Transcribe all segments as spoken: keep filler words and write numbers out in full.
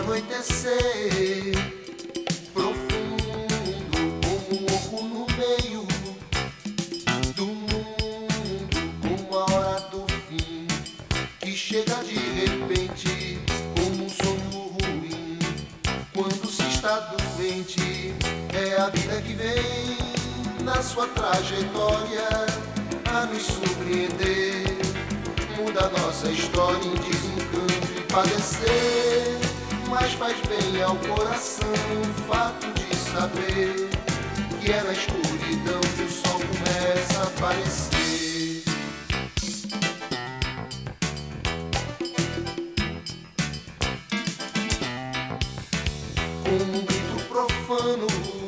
anoitecer profundo como um oco no meio do mundo, como a hora do fim que chega de repente como um sonho ruim. Quando se está doente, é a vida que vem na sua trajetória a nos surpreender. Muda nossa história em desencanto e padecer, mas faz bem ao coração o fato de saber que é na escuridão que o sol começa a aparecer. Com um grito profano,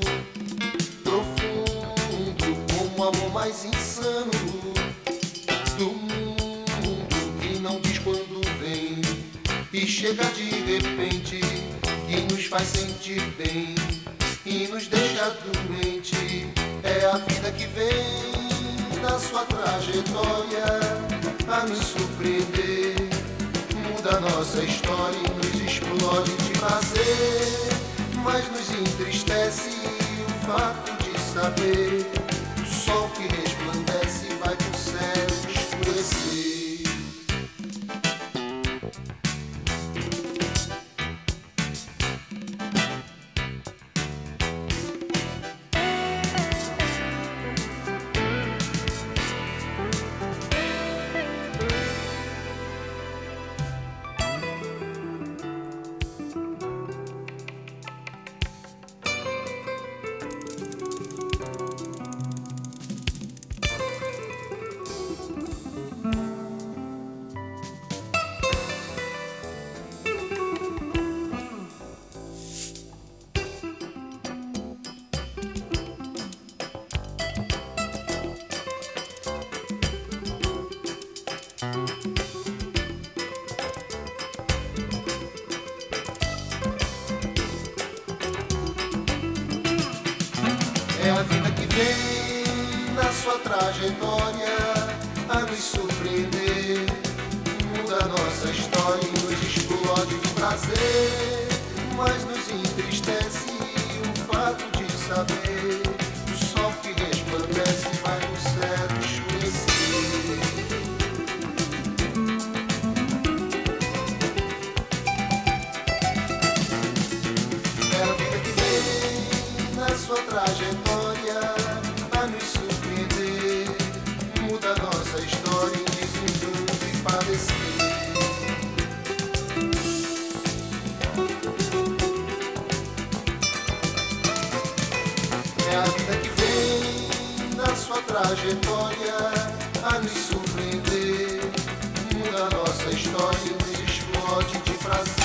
profundo, como o amor mais insano do mundo, que não diz quando vem e chega de repente, e nos faz sentir bem e nos deixa doente. É a vida que vem na sua trajetória a nos surpreender. Muda nossa história e nos explode de prazer, mas nos entristece o fato de saber o sol que resplandece vai pro céu escurecer. É a vida que vem na sua trajetória a nos surpreender. Muda nossa história e nos explode de prazer, mas nos entristece o fato de saber o sol que resplandece vai no céu escurecer. É a vida que vem na sua trajetória a nos surpreender. Muda nossa história em desencanto e padecer. É a vida que vem na sua trajetória a nos surpreender. Muda nossa história e nos explode de prazer.